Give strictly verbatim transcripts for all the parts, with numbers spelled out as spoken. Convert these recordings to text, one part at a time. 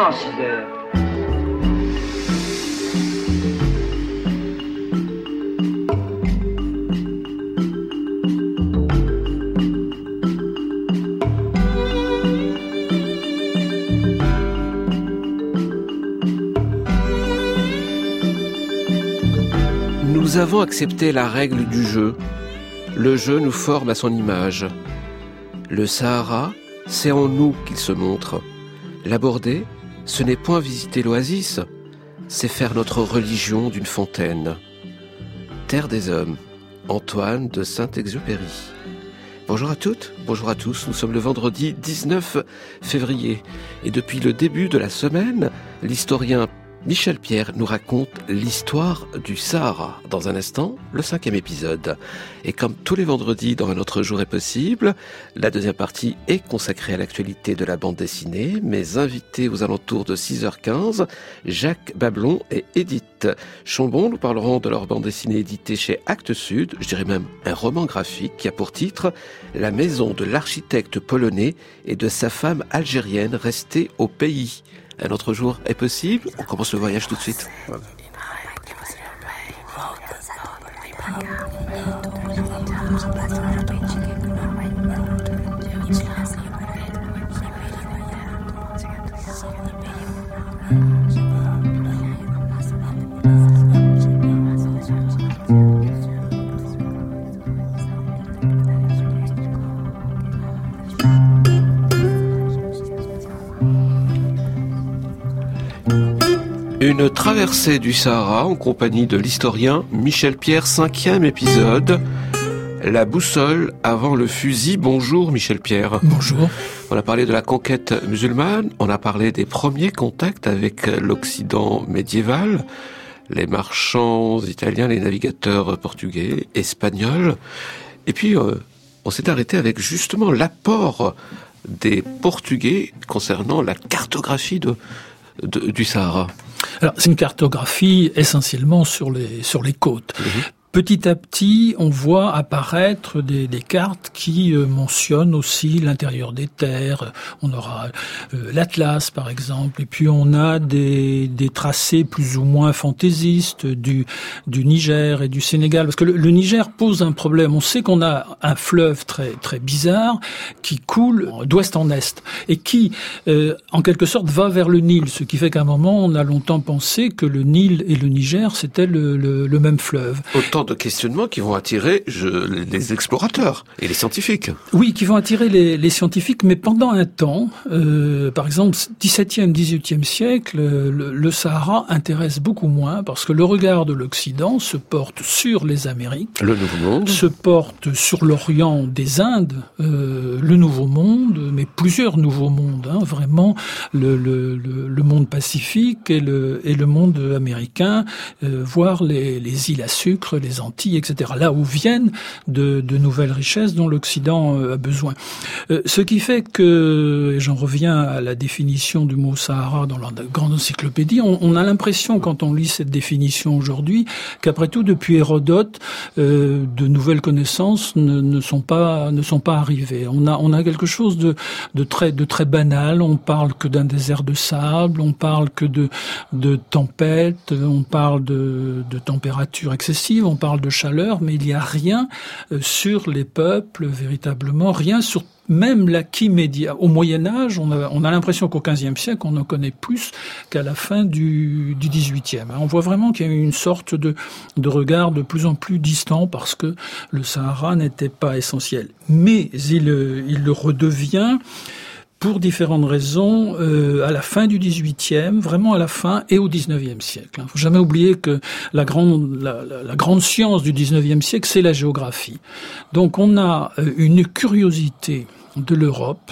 maintenant, six heures. Nous avons accepté la règle du jeu. Le jeu nous forme à son image. Le Sahara, c'est en nous qu'il se montre. L'aborder, ce n'est point visiter l'oasis, c'est faire notre religion d'une fontaine. Terre des hommes, Antoine de Saint-Exupéry. Bonjour à toutes, bonjour à tous, nous sommes le vendredi dix-neuf février et depuis le début de la semaine, l'historien Michel Pierre nous raconte l'histoire du Sahara. Dans un instant, le cinquième épisode. Et comme tous les vendredis dans Un autre jour est possible, la deuxième partie est consacrée à l'actualité de la bande dessinée. Mes invités aux alentours de six heures quinze, Jacques Bablon et Edith Chambon, nous parlerons de leur bande dessinée éditée chez Actes Sud, je dirais même un roman graphique qui a pour titre « La maison de l'architecte polonais et de sa femme algérienne restée au pays ». Un autre jour est possible. On commence le voyage tout de suite. Voilà. Une traversée du Sahara en compagnie de l'historien Michel Pierre, cinquième épisode. La boussole avant le fusil. Bonjour Michel Pierre. Bonjour. On a parlé de la conquête musulmane, on a parlé des premiers contacts avec l'Occident médiéval, les marchands italiens, les navigateurs portugais, espagnols. Et puis euh, on s'est arrêté avec justement l'apport des Portugais concernant la cartographie de, de, du Sahara. Alors, c'est une cartographie essentiellement sur les sur les côtes. Mmh. Petit à petit, on voit apparaître des, des cartes qui euh, mentionnent aussi l'intérieur des terres. On aura euh, l'Atlas, par exemple, et puis on a des, des tracés plus ou moins fantaisistes du, du Niger et du Sénégal. Parce que le, le Niger pose un problème. On sait qu'on a un fleuve très très bizarre qui coule d'ouest en est et qui, euh, en quelque sorte, va vers le Nil. Ce qui fait qu'à un moment, on a longtemps pensé que le Nil et le Niger, c'était le, le, le même fleuve. Autant de questionnements qui vont attirer je, les explorateurs et les scientifiques. Oui, qui vont attirer les, les scientifiques, mais pendant un temps, euh, par exemple, dix-septième, dix-huitième siècle, le, le Sahara intéresse beaucoup moins parce que le regard de l'Occident se porte sur les Amériques, le Nouveau Monde, se porte sur l'Orient des Indes, euh, le Nouveau Monde, mais plusieurs Nouveaux Mondes, hein, vraiment le, le, le, le monde pacifique et le, et le monde américain, euh, voire les, les îles à sucre, les Antilles, et cetera. Là où viennent de, de nouvelles richesses dont l'Occident a besoin. Euh, ce qui fait que, et j'en reviens à la définition du mot Sahara dans la grande encyclopédie, on, on a l'impression quand on lit cette définition aujourd'hui qu'après tout, depuis Hérodote, euh, de nouvelles connaissances ne, ne sont pas ne sont pas arrivées. On a on a quelque chose de de très de très banal. On parle que d'un désert de sable, on parle que de de tempêtes, on parle de de températures excessives, on parle de chaleur, mais il n'y a rien sur les peuples, véritablement, rien sur même l'acquis média. Au Moyen-Âge, on a, on a l'impression qu'au quinzième siècle, on en connaît plus qu'à la fin du, du dix-huitième. On voit vraiment qu'il y a une sorte de, de regard de plus en plus distant parce que le Sahara n'était pas essentiel. Mais il, il le redevient pour différentes raisons, euh, à la fin du dix-huitième, vraiment à la fin, et au dix-neuvième siècle. Il ne faut jamais oublier que la grande, la, la, la grande science du dix-neuvième siècle, c'est la géographie. Donc on a une curiosité de l'Europe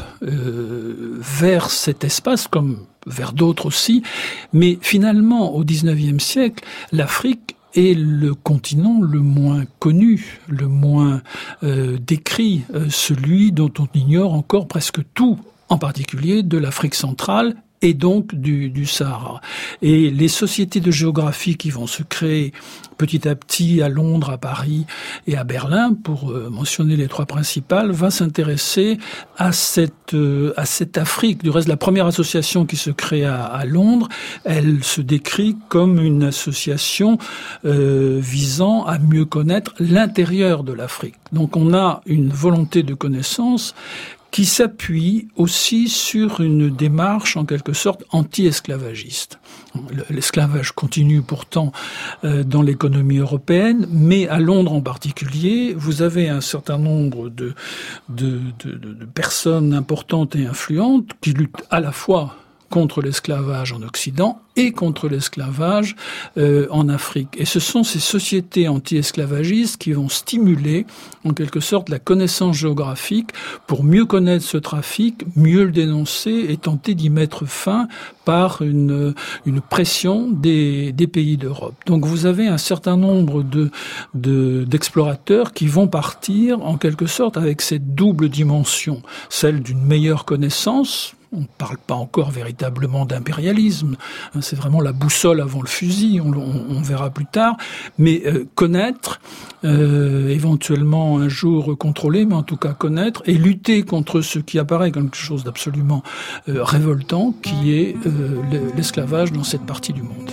euh, vers cet espace, comme vers d'autres aussi, mais finalement, au dix-neuvième siècle, l'Afrique est le continent le moins connu, le moins euh, décrit, euh, celui dont on ignore encore presque tout, en particulier de l'Afrique centrale et donc du, du Sahara. Et les sociétés de géographie qui vont se créer petit à petit à Londres, à Paris et à Berlin, pour euh, mentionner les trois principales, va s'intéresser à cette euh, à cette Afrique. Du reste, la première association qui se crée à, à Londres, elle se décrit comme une association euh, visant à mieux connaître l'intérieur de l'Afrique. Donc on a une volonté de connaissance qui s'appuie aussi sur une démarche en quelque sorte anti-esclavagiste. L'esclavage continue pourtant euh, dans l'économie européenne, mais à Londres en particulier, vous avez un certain nombre de, de, de, de personnes importantes et influentes qui luttent à la fois contre l'esclavage en Occident et contre l'esclavage euh, en Afrique. Et ce sont ces sociétés anti-esclavagistes qui vont stimuler, en quelque sorte, la connaissance géographique pour mieux connaître ce trafic, mieux le dénoncer et tenter d'y mettre fin par une, une pression des, des pays d'Europe. Donc vous avez un certain nombre de, de, d'explorateurs qui vont partir, en quelque sorte, avec cette double dimension, celle d'une meilleure connaissance. On ne parle pas encore véritablement d'impérialisme, c'est vraiment la boussole avant le fusil, on, on, on verra plus tard, mais euh, connaître, euh, éventuellement un jour contrôler, mais en tout cas connaître, et lutter contre ce qui apparaît comme quelque chose d'absolument euh, révoltant, qui est euh, l'esclavage dans cette partie du monde.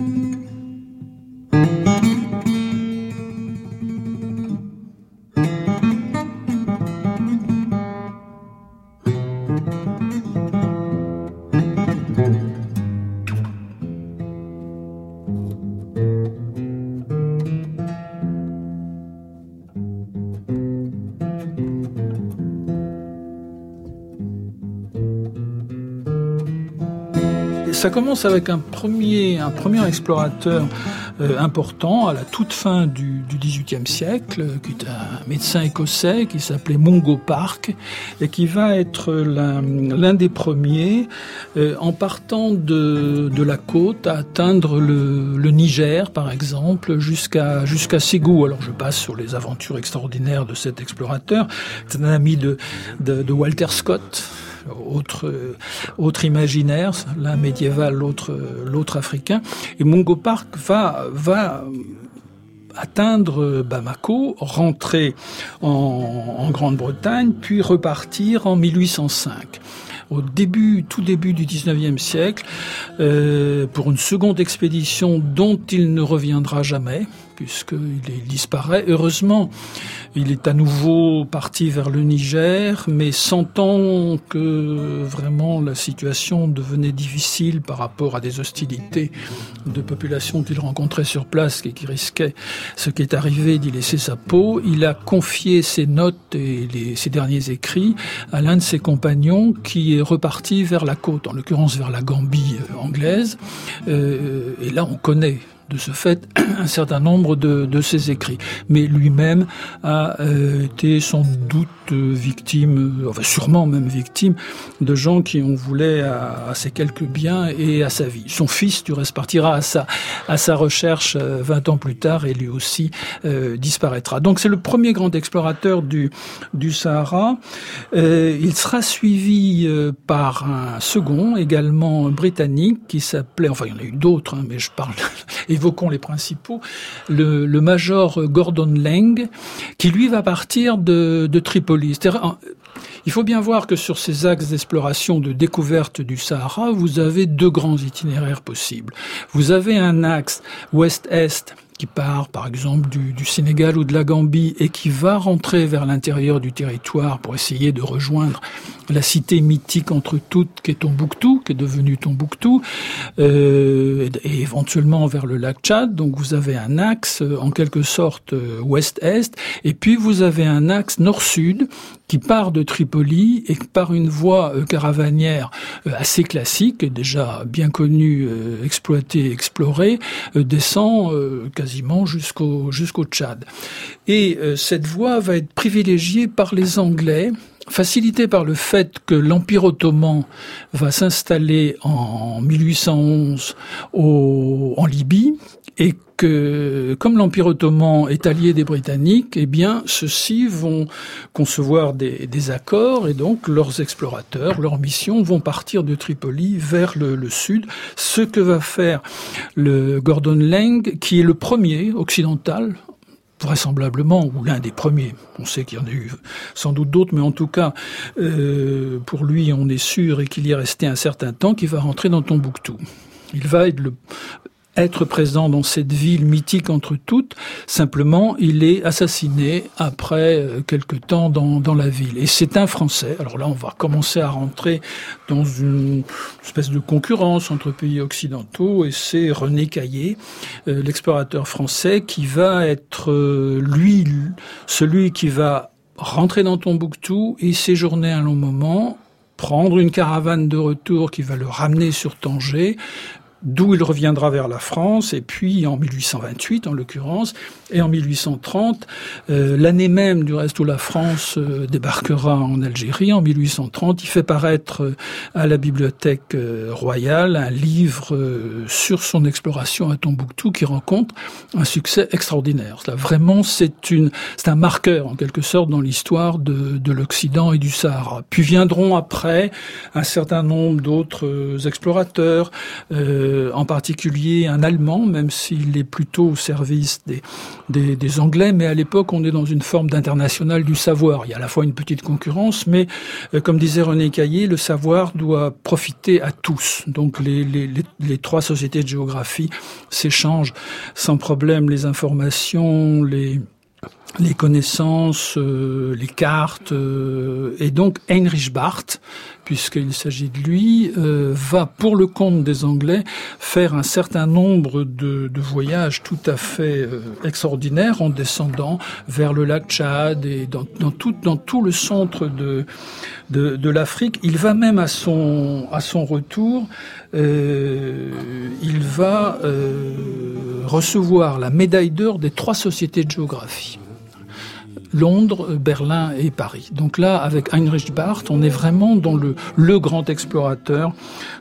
Ça commence avec un premier, un premier explorateur euh, important à la toute fin du, du dix-huitième siècle, qui est un médecin écossais qui s'appelait Mungo Park et qui va être l'un, l'un des premiers euh, en partant de, de la côte à atteindre le, le Niger, par exemple, jusqu'à, jusqu'à Ségou. Alors je passe sur les aventures extraordinaires de cet explorateur. C'est un ami de, de, de Walter Scott. Autre, autre imaginaire, l'un médiéval, l'autre, l'autre africain. Et Mungo Park va, va atteindre Bamako, rentrer en, en Grande-Bretagne, puis repartir en mille huit cent cinq. Au début, tout début du dix-neuvième siècle, euh, pour une seconde expédition dont il ne reviendra jamais, puisqu'il il disparaît. Heureusement, il est à nouveau parti vers le Niger, mais sentant que vraiment la situation devenait difficile par rapport à des hostilités de populations qu'il rencontrait sur place et qui risquaient, ce qui est arrivé, d'y laisser sa peau, il a confié ses notes et les, ses derniers écrits à l'un de ses compagnons qui est reparti vers la côte, en l'occurrence vers la Gambie anglaise. Euh, et là, on connaît de ce fait un certain nombre de, de ses écrits. Mais lui-même a euh, été sans doute victime, enfin sûrement même victime, de gens qui en voulaient à, à ses quelques biens et à sa vie. Son fils, du reste, partira à sa, à sa recherche euh, vingt ans plus tard et lui aussi euh, disparaîtra. Donc c'est le premier grand explorateur du, du Sahara. Euh, il sera suivi euh, par un second, également britannique, qui s'appelait, enfin il y en a eu d'autres, hein, mais je parle, évoquons les principaux, le, le major Gordon Laing, qui lui va partir de, de Tripoli. C'est-à-dire, il faut bien voir que sur ces axes d'exploration, de découverte du Sahara, vous avez deux grands itinéraires possibles. Vous avez un axe ouest-est qui part, par exemple, du, du Sénégal ou de la Gambie et qui va rentrer vers l'intérieur du territoire pour essayer de rejoindre la cité mythique entre toutes qui est Tombouctou, qui est devenue Tombouctou, euh, et, et éventuellement vers le lac Tchad. Donc vous avez un axe en quelque sorte ouest-est, et puis vous avez un axe nord-sud qui part de Tripoli et par une voie caravanière assez classique, déjà bien connue, exploitée, explorée, descend quasiment jusqu'au jusqu'au Tchad. Et cette voie va être privilégiée par les Anglais, facilitée par le fait que l'Empire ottoman va s'installer en mille huit cent onze au, en Libye, et que, comme l'Empire ottoman est allié des Britanniques, eh bien, ceux-ci vont concevoir des, des accords, et donc leurs explorateurs, leurs missions vont partir de Tripoli vers le, le sud, ce que va faire le Gordon Laing, qui est le premier occidental, vraisemblablement, ou l'un des premiers. On sait qu'il y en a eu sans doute d'autres, mais en tout cas, euh, pour lui, on est sûr, et qu'il y est resté un certain temps, qu'il va rentrer dans Tombouctou. Il va être le être présent dans cette ville mythique entre toutes. Simplement, il est assassiné après quelque temps dans, dans la ville. Et c'est un Français. Alors là, on va commencer à rentrer dans une espèce de concurrence entre pays occidentaux, et c'est René Caillé, euh, l'explorateur français, qui va être, euh, lui, celui qui va rentrer dans Tombouctou et séjourner un long moment, prendre une caravane de retour qui va le ramener sur Tanger, d'où il reviendra vers la France, et puis en mille huit cent vingt-huit en l'occurrence, et en mille huit cent trente, euh, l'année même du reste où la France euh, débarquera en Algérie, en mille huit cent trente, il fait paraître euh, à la Bibliothèque euh, royale un livre euh, sur son exploration à Tombouctou qui rencontre un succès extraordinaire. Là, vraiment, c'est une, c'est un marqueur en quelque sorte dans l'histoire de, de l'Occident et du Sahara. Puis viendront après un certain nombre d'autres euh, explorateurs, euh, en particulier un Allemand, même s'il est plutôt au service des, des, des Anglais, mais à l'époque on est dans une forme d'international du savoir. Il y a à la fois une petite concurrence, mais euh, comme disait René Caillé, le savoir doit profiter à tous. Donc les, les, les, les trois sociétés de géographie s'échangent sans problème les informations, les... les connaissances, euh, les cartes, euh, et donc Heinrich Barth, puisqu'il s'agit de lui, euh, va pour le compte des Anglais faire un certain nombre de, de voyages tout à fait euh, extraordinaires en descendant vers le lac Tchad et dans, dans, tout, dans tout le centre de, de, de l'Afrique. Il va même à son, à son retour, euh, il va euh, recevoir la médaille d'or des trois sociétés de géographie. Londres, Berlin et Paris. Donc là, avec Heinrich Barth, on est vraiment dans le, le grand explorateur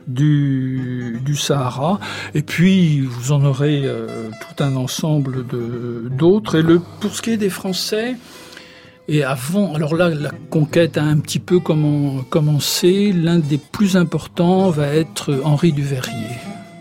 du, du Sahara. Et puis, vous en aurez euh, tout un ensemble de, d'autres. Et le, pour ce qui est des Français, et avant, alors là, la conquête a un petit peu commencé. L'un des plus importants va être Henri Duverrier.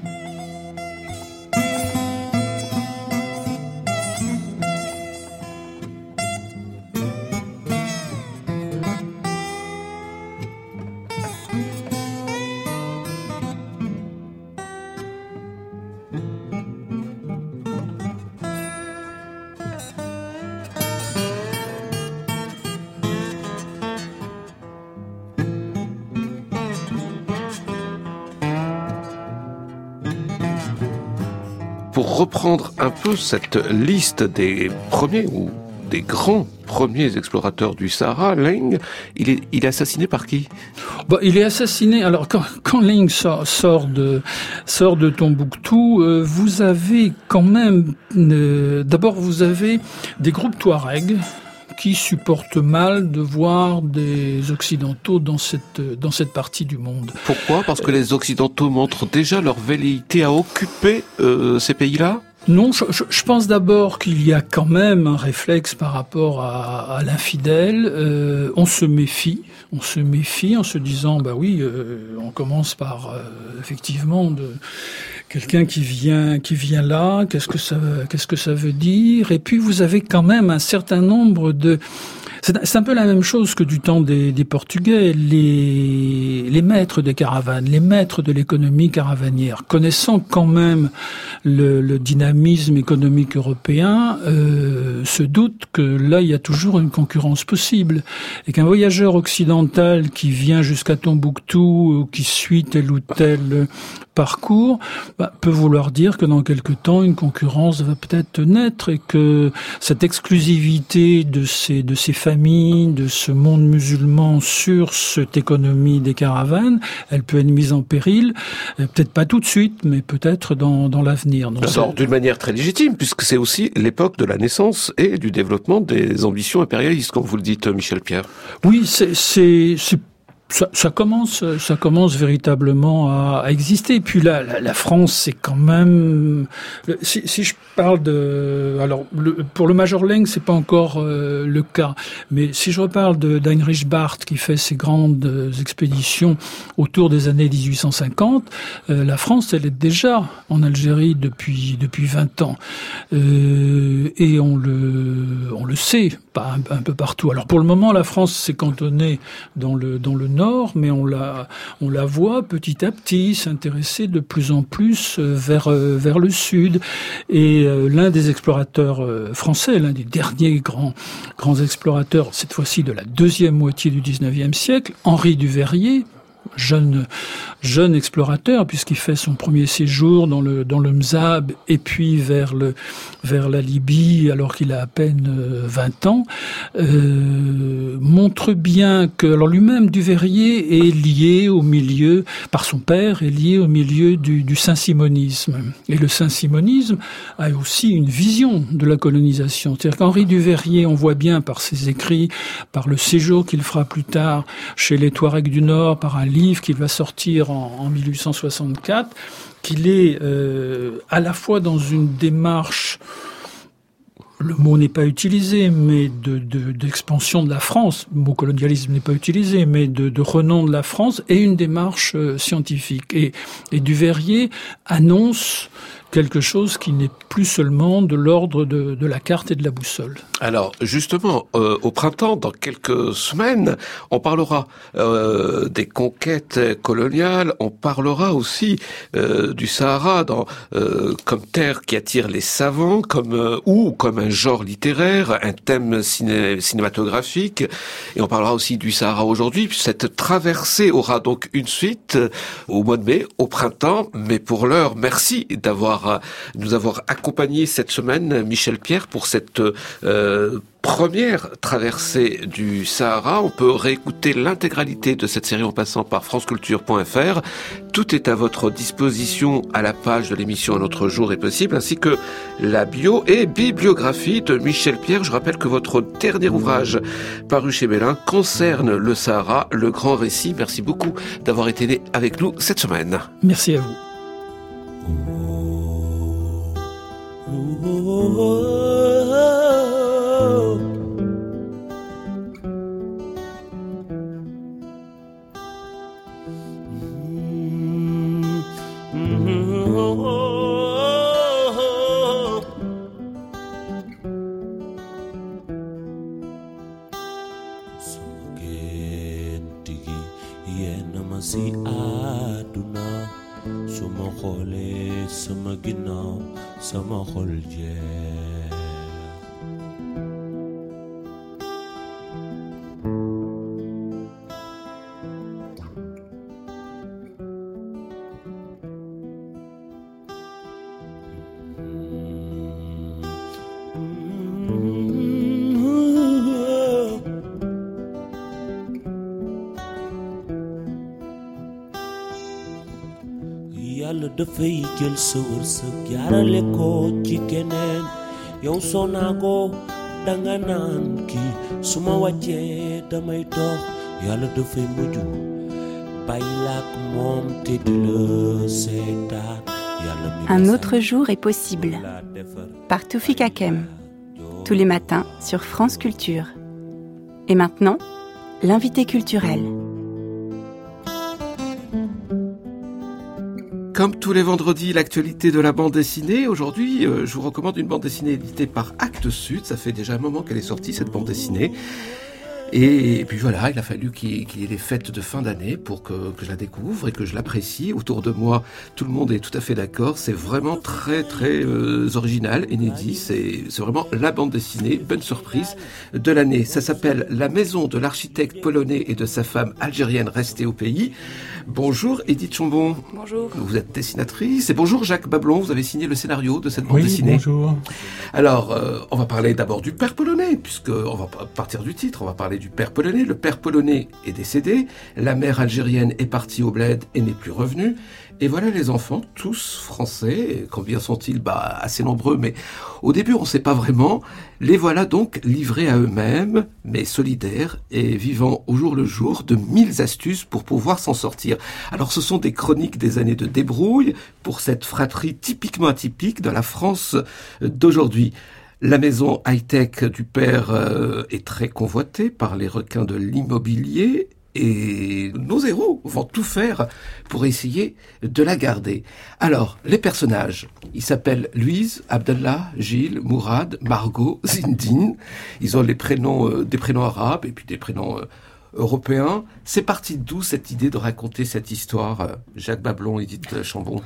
Pour reprendre un peu cette liste des premiers ou des grands premiers explorateurs du Sahara, Laing, il est, il est assassiné par qui ? Bon, il est assassiné. Alors quand, quand Laing sort, sort de sort de Tombouctou, euh, vous avez quand même euh, d'abord vous avez des groupes Touaregs qui supportent mal de voir des Occidentaux dans cette dans cette partie du monde. Pourquoi ? Parce que les Occidentaux montrent déjà leur velléité à occuper euh, ces pays-là ? Non, je, je, je pense d'abord qu'il y a quand même un réflexe par rapport à, à l'infidèle. Euh, on se méfie, on se méfie en se disant, bah oui, euh, on commence par euh, effectivement de quelqu'un qui vient, qui vient là. Qu'est-ce que ça, qu'est-ce que ça veut dire ? Et puis vous avez quand même un certain nombre de C'est, c'est un peu la même chose que du temps des, des Portugais. Les, les maîtres des caravanes, les maîtres de l'économie caravanière, connaissant quand même le, le dynamisme économique européen, euh, se doutent que là, il y a toujours une concurrence possible. Et qu'un voyageur occidental qui vient jusqu'à Tombouctou, ou qui suit tel ou tel parcours, bah, peut vouloir dire que dans quelque temps, une concurrence va peut-être naître et que cette exclusivité de ces, de ces familles, de ce monde musulman sur cette économie des caravanes, elle peut être mise en péril, peut-être pas tout de suite, mais peut-être dans, dans l'avenir. Donc, Alors, d'une manière très légitime, puisque c'est aussi l'époque de la naissance et du développement des ambitions impérialistes, comme vous le dites, Michel Pierre. Oui, c'est, c'est, c'est Ça, ça commence, ça commence véritablement à, à exister. Et puis là, la, la France, c'est quand même. Si, si je parle de, alors le, pour le Major Laing, c'est pas encore euh, le cas. Mais si je reparle de d'Heinrich Barth, qui fait ses grandes expéditions autour des années dix-huit cent cinquante, euh, la France, elle est déjà en Algérie depuis depuis vingt ans, euh, et on le on le sait, pas un, un peu partout. Alors pour le moment, la France s'est cantonnée dans le dans le Nord, mais on la, on la voit petit à petit s'intéresser de plus en plus vers, vers le Sud. Et l'un des explorateurs français, l'un des derniers grands, grands explorateurs, cette fois-ci de la deuxième moitié du dix-neuvième siècle, Henri Duveyrier, jeune jeune explorateur, puisqu'il fait son premier séjour dans le dans le Mzab et puis vers le vers la Libye alors qu'il a à peine vingt ans, euh, montre bien que alors lui-même Duveyrier est lié au milieu par son père est lié au milieu du, du saint-simonisme, et le saint-simonisme a aussi une vision de la colonisation. C'est-à-dire qu'Henri Duveyrier, on voit bien par ses écrits, par le séjour qu'il fera plus tard chez les Touaregs du Nord, par un livre qu'il va sortir en, en mille huit cent soixante-quatre, qu'il est euh, à la fois dans une démarche, le mot n'est pas utilisé, mais de, de, d'expansion de la France, le mot colonialisme n'est pas utilisé, mais de, de renom de la France, et une démarche euh, scientifique. Et, et Duveyrier annonce quelque chose qui n'est plus seulement de l'ordre de, de la carte et de la boussole. Alors, justement, euh, au printemps, dans quelques semaines, on parlera euh, des conquêtes coloniales, on parlera aussi euh, du Sahara dans, euh, comme terre qui attire les savants, comme euh, ou comme un genre littéraire, un thème ciné, cinématographique, et on parlera aussi du Sahara aujourd'hui. Cette traversée aura donc une suite euh, au mois de mai, au printemps, mais pour l'heure, merci d'avoir nous avoir accompagnés cette semaine, Michel Pierre, pour cette euh, première traversée du Sahara. On peut réécouter l'intégralité de cette série en passant par franceculture point f r. Tout est à votre disposition à la page de l'émission Un autre jour est possible, ainsi que la bio et bibliographie de Michel Pierre. Je rappelle que votre dernier ouvrage paru chez Belin concerne le Sahara, le grand récit. Merci beaucoup d'avoir été avec nous cette semaine. Merci à vous. Si aduna suma xoolee sama ginnaaw sama xol jeex Yàlla dafay jël sa wërsëg jaarale ko ci keneen yow soo naago danga naan kii su ma wàccee damay dox Yàlla dafay mujj bàyyi la ak moom te di la seetaan. Un autre jour est possible par Toufik Hakem, tous les matins sur France Culture. Et maintenant, l'invité culturel. Comme tous les vendredis, l'actualité de la bande dessinée. Aujourd'hui, euh, je vous recommande une bande dessinée éditée par Actes Sud. Ça fait déjà un moment qu'elle est sortie, cette bande dessinée. Et, et puis voilà, il a fallu qu'il, qu'il y ait les fêtes de fin d'année pour que, que je la découvre et que je l'apprécie. Autour de moi, tout le monde est tout à fait d'accord. C'est vraiment très très euh, original, inédit. C'est, c'est vraiment la bande dessinée, bonne surprise de l'année. Ça s'appelle La maison de l'architecte polonais et de sa femme algérienne restée au pays. Bonjour Edith Chambon. Bonjour. Vous êtes dessinatrice. Et bonjour Jacques Bablon, vous avez signé le scénario de cette bande oui, dessinée. Bonjour. Alors, euh, on va parler d'abord du père polonais, puisque on va partir du titre, on va parler parler du père polonais. Le père polonais est décédé, la mère algérienne est partie au bled et n'est plus revenue. Et voilà les enfants, tous français, combien sont-ils? Bah, assez nombreux, mais au début on ne sait pas vraiment. Les voilà donc livrés à eux-mêmes, mais solidaires et vivant au jour le jour de mille astuces pour pouvoir s'en sortir. Alors ce sont des chroniques des années de débrouille pour cette fratrie typiquement atypique de la France d'aujourd'hui. La maison high-tech du père euh, est très convoitée par les requins de l'immobilier. Et nos héros vont tout faire pour essayer de la garder. Alors, les personnages, ils s'appellent Louise, Abdallah, Gilles, Mourad, Margot, Zindine. Ils ont les prénoms, euh, des prénoms arabes et puis des prénoms euh, européens. C'est parti d'où cette idée de raconter cette histoire, euh, Jacques Bablon, Edith Chambon?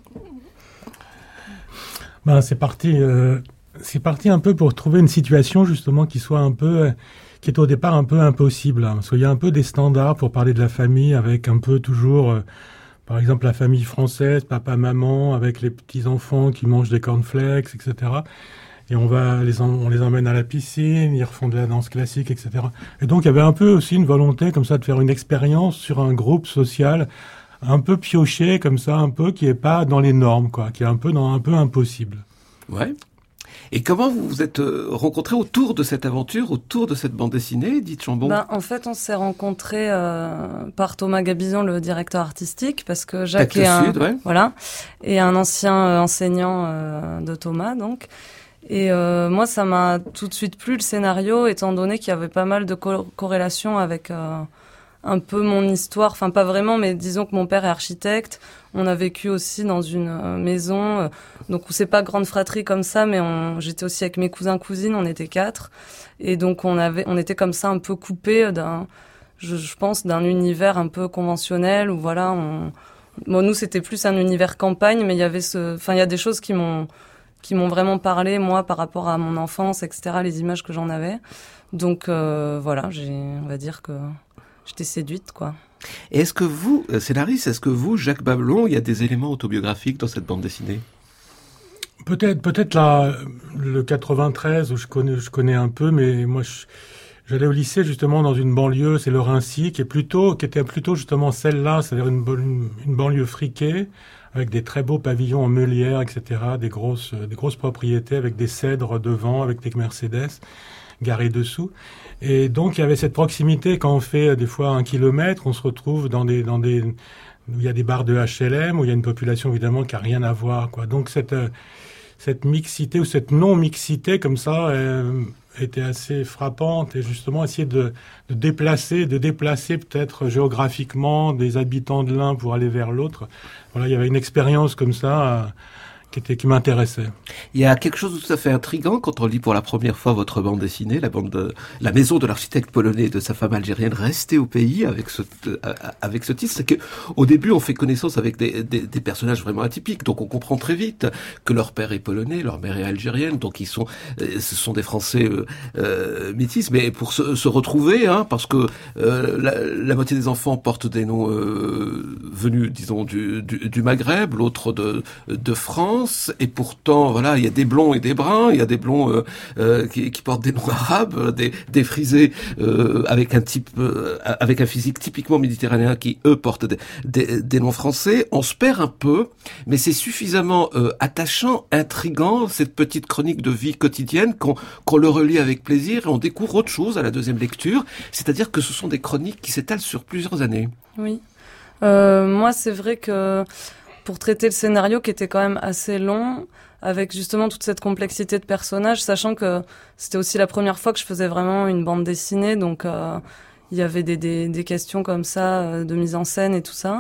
Ben, c'est parti, euh, c'est parti un peu pour trouver une situation justement qui soit un peu... Euh, qui est au départ un peu impossible. Hein. Il y a un peu des standards pour parler de la famille, avec un peu toujours, euh, par exemple, la famille française, papa, maman, avec les petits-enfants qui mangent des cornflakes, et cetera. Et on va les en, on les emmène à la piscine, ils refont de la danse classique, et cetera. Et donc, il y avait un peu aussi une volonté, comme ça, de faire une expérience sur un groupe social un peu pioché, comme ça, un peu, qui est pas dans les normes, quoi, qui est un peu dans un peu impossible. Ouais. Et comment vous vous êtes rencontrés autour de cette aventure, autour de cette bande dessinée, Edith Chambon? Ben, en fait, on s'est rencontrés euh, par Thomas Gabizon, le directeur artistique, parce que Jacques Tête est un, Sud, ouais. voilà, est un ancien euh, enseignant euh, de Thomas, donc. Et euh, moi, ça m'a tout de suite plu le scénario, étant donné qu'il y avait pas mal de co- corrélations avec euh, un peu mon histoire, enfin pas vraiment, mais disons que mon père est architecte. On a vécu aussi dans une euh, maison, euh, donc c'est pas grande fratrie comme ça, mais on, j'étais aussi avec mes cousins cousines, on était quatre, et donc on avait, on était comme ça un peu coupés d'un, je, je pense, d'un univers un peu conventionnel où voilà, on, bon nous c'était plus un univers campagne, mais il y avait ce, enfin il y a des choses qui m'ont, qui m'ont vraiment parlé moi par rapport à mon enfance, et cetera, les images que j'en avais, donc euh, voilà, j'ai, on va dire que j'étais séduite quoi. Et est-ce que vous, scénariste, est-ce que vous, Jacques Bablon, il y a des éléments autobiographiques dans cette bande dessinée? Peut-être, peut-être là, le quatre-vingt-treize, où je connais, je connais un peu, mais moi, je, j'allais au lycée justement dans une banlieue, c'est le Raincy, qui est plutôt, qui était plutôt justement celle-là, c'est-à-dire une, une, une banlieue friquée, avec des très beaux pavillons en meulière, et cetera, des grosses, des grosses propriétés avec des cèdres devant, avec des Mercedes garés dessous. Et donc, il y avait cette proximité quand on fait des fois un kilomètre, on se retrouve dans des, dans des, où il y a des barres de H L M, où il y a une population évidemment qui a rien à voir, quoi. Donc, cette, cette mixité ou cette non-mixité comme ça, euh, était assez frappante et justement essayer de, de déplacer, de déplacer peut-être géographiquement des habitants de l'un pour aller vers l'autre. Voilà, il y avait une expérience comme ça, euh, qui était, qui m'intéressait. Il y a quelque chose de tout à fait intriguant quand on lit pour la première fois votre bande dessinée, la bande de, la maison de l'architecte polonais et de sa femme algérienne restée au pays avec ce, avec ce titre, c'est que, au début, on fait connaissance avec des, des, des personnages vraiment atypiques. Donc, on comprend très vite que leur père est polonais, leur mère est algérienne, donc ils sont, ce sont des Français, euh, euh, métis, mais pour se, se retrouver, hein, parce que, euh, la, la moitié des enfants portent des noms, euh, venus, disons, du, du, du Maghreb, l'autre de, de France. Et pourtant, voilà, il y a des blonds et des bruns, il y a des blonds euh, euh, qui, qui portent des noms arabes, des, des frisés euh, avec un type, euh, avec un physique typiquement méditerranéen qui eux portent des, des, des noms français. On se perd un peu, mais c'est suffisamment euh, attachant, intriguant cette petite chronique de vie quotidienne qu'on, qu'on le relit avec plaisir et on découvre autre chose à la deuxième lecture. C'est-à-dire que ce sont des chroniques qui s'étalent sur plusieurs années. Oui, euh, moi c'est vrai que pour traiter le scénario qui était quand même assez long, avec justement toute cette complexité de personnages, sachant que c'était aussi la première fois que je faisais vraiment une bande dessinée, donc euh, il y avait des, des, des questions comme ça, euh, de mise en scène et tout ça.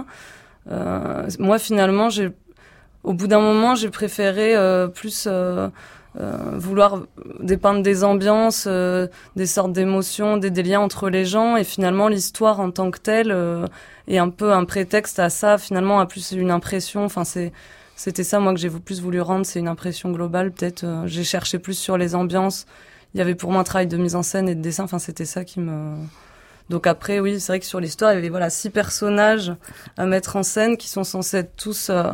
Euh, moi, finalement, j'ai, au bout d'un moment, j'ai préféré euh, plus euh, euh, vouloir dépeindre des ambiances, euh, des sortes d'émotions, des, des liens entre les gens, et finalement, l'histoire en tant que telle euh, est un peu un prétexte à ça, finalement, à plus une impression, enfin, c'est... C'était ça, moi, que j'ai plus voulu rendre, c'est une impression globale, peut-être. Euh, j'ai cherché plus sur les ambiances. Il y avait pour moi un travail de mise en scène et de dessin, enfin, c'était ça qui me... Donc après, oui, c'est vrai que sur l'histoire, il y avait, voilà, six personnages à mettre en scène qui sont censés être tous euh,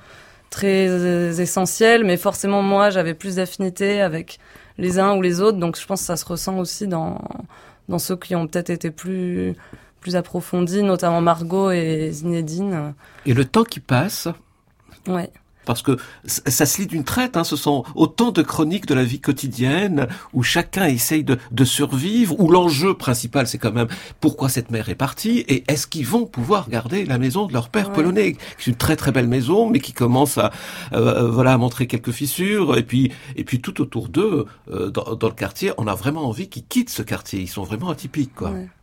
très euh, essentiels, mais forcément, moi, j'avais plus d'affinité avec les uns ou les autres, donc je pense que ça se ressent aussi dans, dans ceux qui ont peut-être été plus, plus approfondis, notamment Margot et Zinedine. Et le temps qui passe. Ouais. Parce que ça se lit d'une traite, hein. Ce sont autant de chroniques de la vie quotidienne où chacun essaye de, de survivre, où l'enjeu principal c'est quand même pourquoi cette mère est partie et est-ce qu'ils vont pouvoir garder la maison de leur père ouais. polonais, qui est une très très belle maison mais qui commence à euh, voilà à montrer quelques fissures et puis et puis tout autour d'eux euh, dans, dans le quartier, on a vraiment envie qu'ils quittent ce quartier, ils sont vraiment atypiques quoi. Ouais.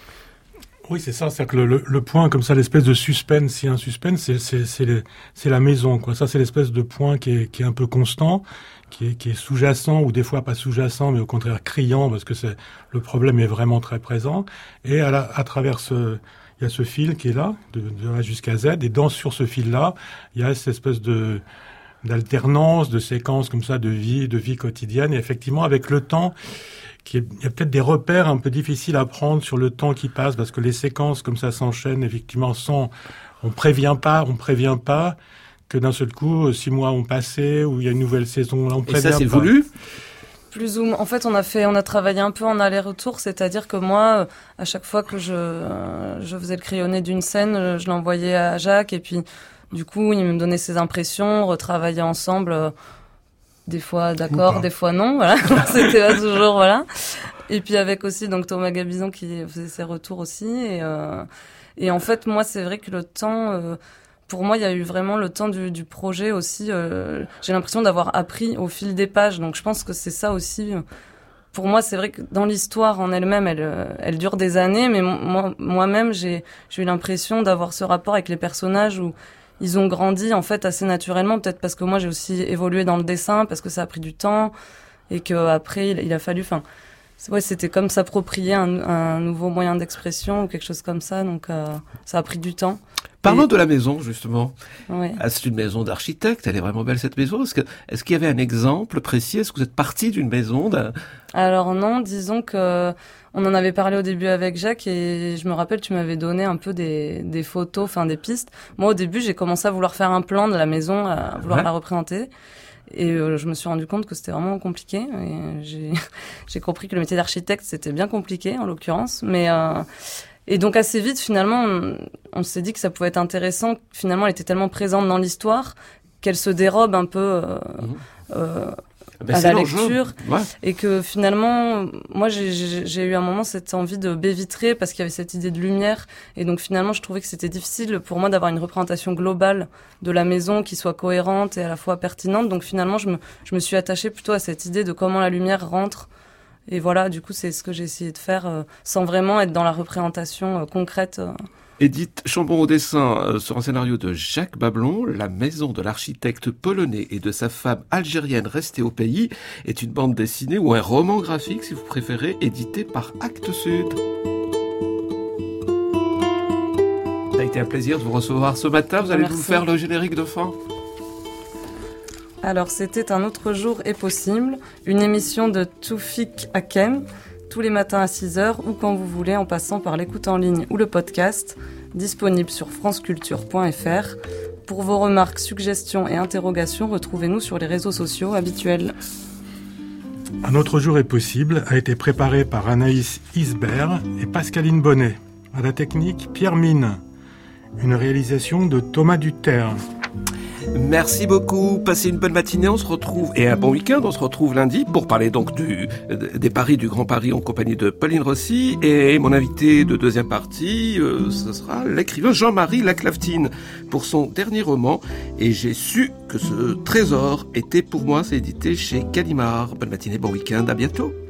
Oui, c'est ça. C'est que le, le, le point, comme ça, l'espèce de suspense, s'il y a un suspense, c'est, c'est, c'est, les, c'est la maison, quoi. Ça, c'est l'espèce de point qui est, qui est un peu constant, qui est, qui est sous-jacent, ou des fois pas sous-jacent, mais au contraire criant, parce que c'est, le problème est vraiment très présent. Et à, la, à travers ce, il y a ce fil qui est là, de, de A jusqu'à Z, et dans, sur ce fil-là, il y a cette espèce de, d'alternance, de séquences comme ça, de vie, de vie quotidienne, et effectivement, avec le temps, Qui est, il y a peut-être des repères un peu difficiles à prendre sur le temps qui passe, parce que les séquences comme ça s'enchaînent, effectivement, sans, on prévient pas, on prévient pas que d'un seul coup, six mois ont passé, ou il y a une nouvelle saison, là, on prévient pas. Et ça, c'est pas. Voulu? Plus ou moins. En fait, on a fait, on a travaillé un peu en aller-retour, c'est-à-dire que moi, à chaque fois que je, je faisais le crayonné d'une scène, je l'envoyais à Jacques, et puis, du coup, il me donnait ses impressions, on retravaillait ensemble, des fois d'accord, des fois non, voilà. C'était pas toujours, voilà. Et puis avec aussi donc Thomas Gabizon qui faisait ses retours aussi. Et, euh, et en fait, moi, c'est vrai que le temps, euh, pour moi, il y a eu vraiment le temps du, du projet aussi. Euh, j'ai l'impression d'avoir appris au fil des pages. Donc je pense que c'est ça aussi. Pour moi, c'est vrai que dans l'histoire en elle-même, elle, elle dure des années, mais moi, moi-même, j'ai, j'ai eu l'impression d'avoir ce rapport avec les personnages où ils ont grandi en fait assez naturellement, peut-être parce que moi j'ai aussi évolué dans le dessin, parce que ça a pris du temps et que après il, il a fallu, enfin, ouais, c'était comme s'approprier un, un nouveau moyen d'expression ou quelque chose comme ça, donc euh, ça a pris du temps. Parlons et... de la maison justement. Ouais. Ah, c'est une maison d'architecte, elle est vraiment belle cette maison. Est-ce que est-ce qu'il y avait un exemple précis? Est-ce que vous êtes parti d'une maison d'un... Alors non, disons que on en avait parlé au début avec Jacques et je me rappelle, tu m'avais donné un peu des, des photos, enfin des pistes. Moi, au début, j'ai commencé à vouloir faire un plan de la maison, à vouloir ouais. la représenter. Et euh, je me suis rendu compte que c'était vraiment compliqué. Et j'ai, j'ai compris que le métier d'architecte, c'était bien compliqué, en l'occurrence. Mais euh, et donc assez vite, finalement, on, on s'est dit que ça pouvait être intéressant. Finalement, elle était tellement présente dans l'histoire qu'elle se dérobe un peu... Euh, mmh. euh, Ben, à c'est la l'enjeu. lecture Ouais. Et que finalement moi j'ai, j'ai, j'ai eu un moment cette envie de baie vitrée parce qu'il y avait cette idée de lumière et donc finalement je trouvais que c'était difficile pour moi d'avoir une représentation globale de la maison qui soit cohérente et à la fois pertinente, donc finalement je me, je me suis attachée plutôt à cette idée de comment la lumière rentre et voilà, du coup c'est ce que j'ai essayé de faire euh, sans vraiment être dans la représentation euh, concrète euh. Édith Chambon au dessin euh, sur un scénario de Jacques Bablon. La maison de l'architecte polonais et de sa femme algérienne restée au pays est une bande dessinée ou un roman graphique, si vous préférez, édité par Actes Sud. Ça a été un plaisir de vous recevoir ce matin. Vous allez Merci. Nous faire le générique de fin. Alors, c'était Un autre jour est possible, une émission de Toufik Hakem, tous les matins à six heures ou quand vous voulez en passant par l'écoute en ligne ou le podcast, disponible sur franceculture point f r. Pour vos remarques, suggestions et interrogations, retrouvez-nous sur les réseaux sociaux habituels. Un autre jour est possible a été préparé par Anaïs Isbert et Pascaline Bonnet. À la technique, Pierre Mine. Une réalisation de Thomas Duterre. Merci beaucoup, passez une bonne matinée, on se retrouve, et un bon week-end, on se retrouve lundi pour parler donc du, des paris du Grand Paris en compagnie de Pauline Rossi, et mon invité de deuxième partie, euh, ce sera l'écrivain Jean-Marie Laclaftine pour son dernier roman, et j'ai su que ce trésor était pour moi, c'est édité chez Gallimard. Bonne matinée, bon week-end, à bientôt.